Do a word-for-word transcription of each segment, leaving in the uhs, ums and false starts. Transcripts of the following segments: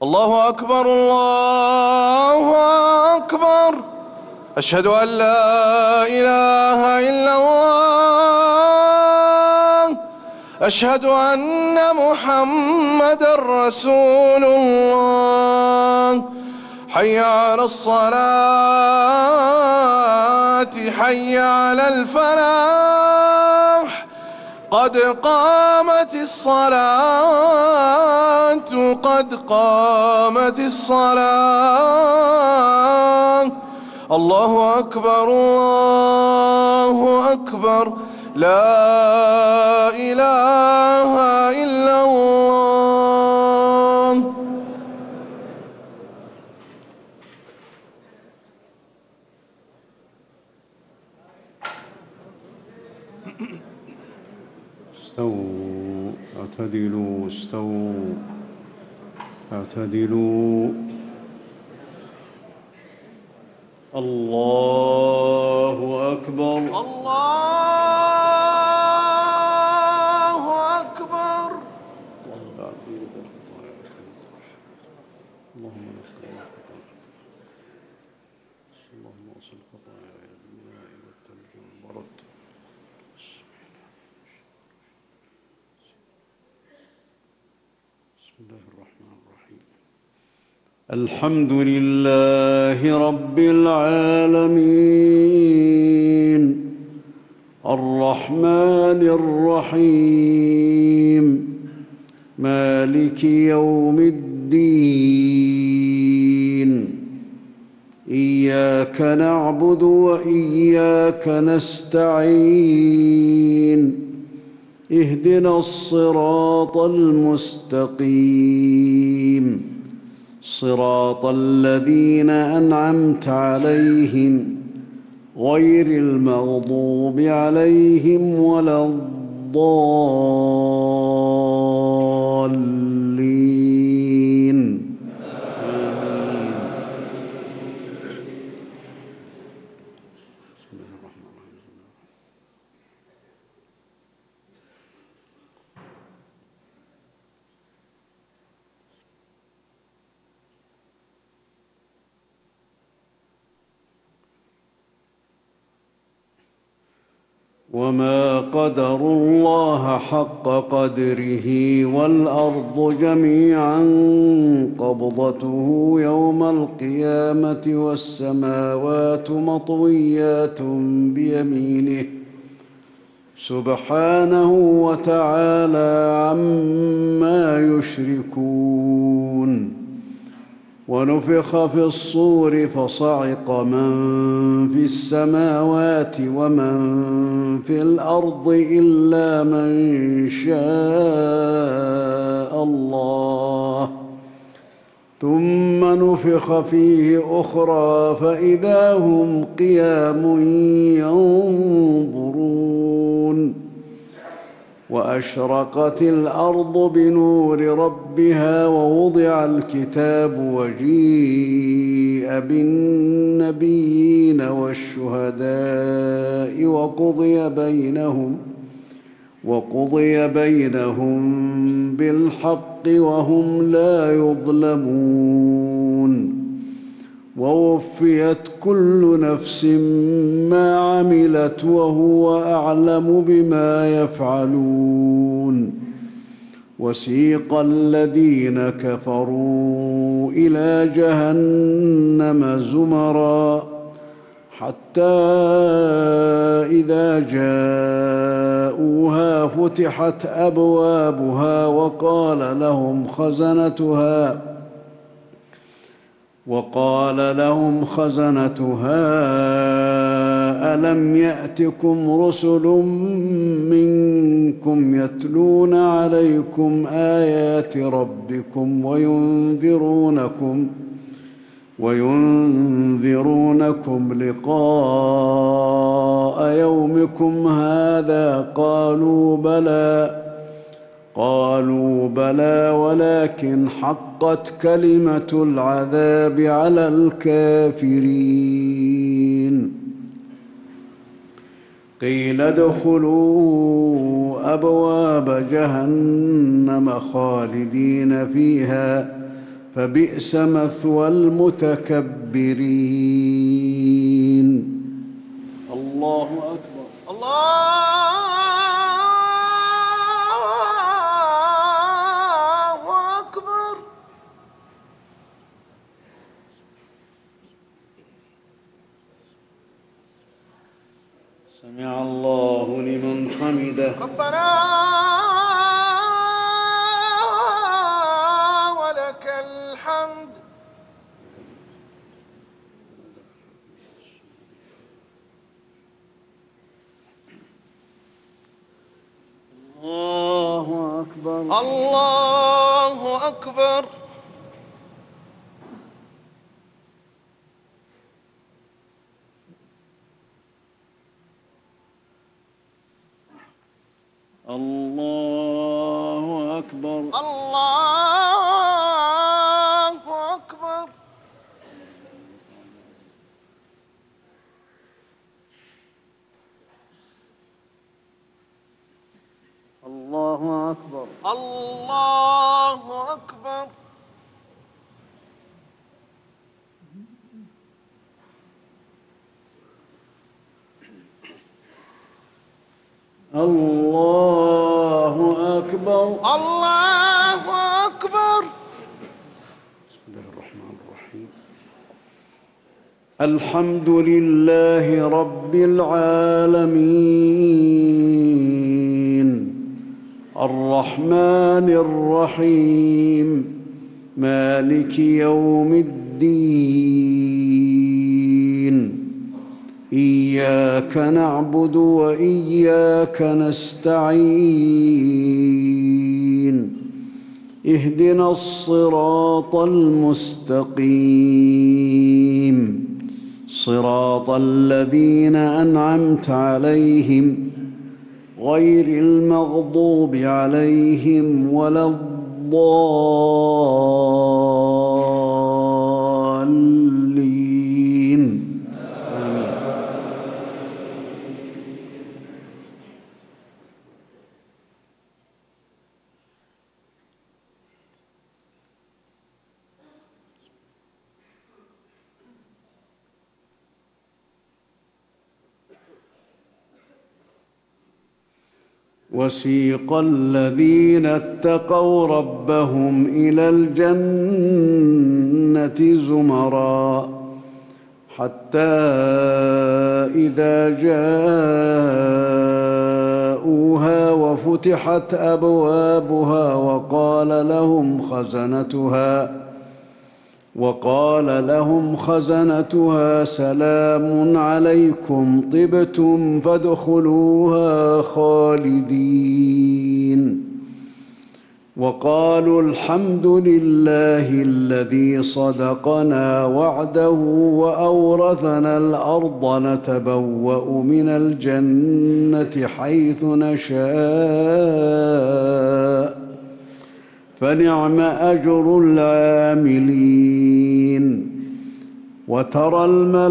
الله أكبر الله أكبر. أشهد أن لا إله إلا الله. أشهد أن محمدًا رسول الله. حي على الصلاة حي على الفلاح. قد قامت الصلاة قد قامت الصلاة. الله أكبر الله أكبر. لا إله إلا الله. استووا اعتدلوا استووا اعتدلوا. الله أكبر الله أكبر. اللهم نقنا من خطايانا. اللهم اغسل خطاياي بالماء والثلج والبرد. بسم الله الرحمن الرحيم. الحمد لله رب العالمين الرحمن الرحيم مالك يوم الدين. إياك نعبد وإياك نستعين. اهدنا الصراط المستقيم صراط الذين أنعمت عليهم غير المغضوب عليهم ولا الضالين. آمين. بسم الله الرحمن الرحيم. وما قدروا الله حق قدره والأرض جميعا قبضته يوم القيامة والسماوات مطويات بيمينه سبحانه وتعالى عما يشركون. ونفخ في الصور فصعق من في السماوات ومن في الأرض إلا من شاء الله ثم نفخ فيه أخرى فإذا هم قيام ينظرون. وأشرقت الأرض بنور ربها ووضع الكتاب وجيء بالنبيين والشهداء وقضي بينهم وقضي بينهم بالحق وهم لا يظلمون. ووفيت كل نفس ما عملت وهو أعلم بما يفعلون. وسيق الذين كفروا إلى جهنم زمرا حتى إذا جاءوها فتحت أبوابها وقال لهم خزنتها وقال لهم خزنتها ألم يأتكم رسل منكم يتلون عليكم آيات ربكم وينذرونكم وينذرونكم لقاء يومكم هذا قالوا بلى قالوا بلى ولكن حقت كلمة العذاب على الكافرين. قيل ادخلوا أبواب جهنم خالدين فيها فبئس مثوى المتكبرين. الله أكبر. الله أكبر. سمع الله لمن حمده. ربنا ولك الحمد. الله أكبر. الله أكبر. الله أكبر. الله أكبر. الله أكبر. الله أكبر. الله أكبر. الله أكبر. بسم الله الرحمن الرحيم. الحمد لله رب العالمين الرحمن الرحيم مالك يوم الدين إياك نعبد وإياك نستعين اهدنا الصراط المستقيم صراط الذين أنعمت عليهم غير المغضوب عليهم ولا الضالين. آمين. وسيق الذين اتقوا ربهم إلى الجنة زمرا حتى إذا جاءوها وفتحت أبوابها وقال لهم خزنتها وقال لهم خزنتها سلام عليكم طبتم فادخلوها خالدين وقالوا الحمد لله الذي صدقنا وعده وأورثنا الأرض نتبوأ من الجنة حيث نشاء فنعم أجر العاملين. وترى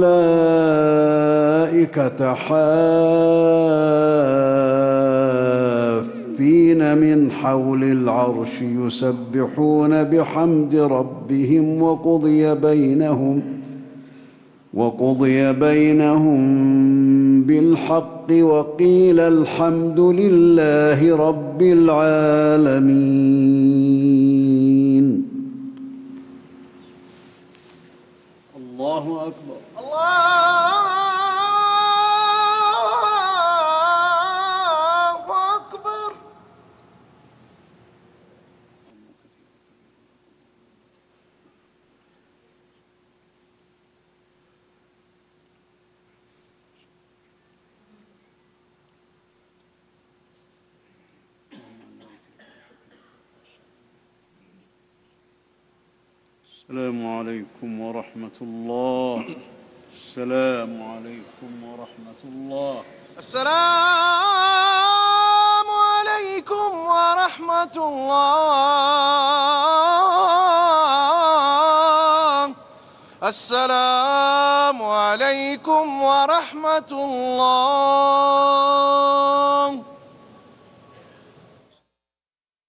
الملائكة حافين من حول العرش يسبحون بحمد ربهم وقضي بينهم وقضي بينهم بالحق وقيل الحمد لله رب العالمين. الله أكبر. الله أكبر. السلام عليكم ورحمة الله. السلام عليكم ورحمة الله. السلام عليكم ورحمة الله. السلام عليكم ورحمة الله.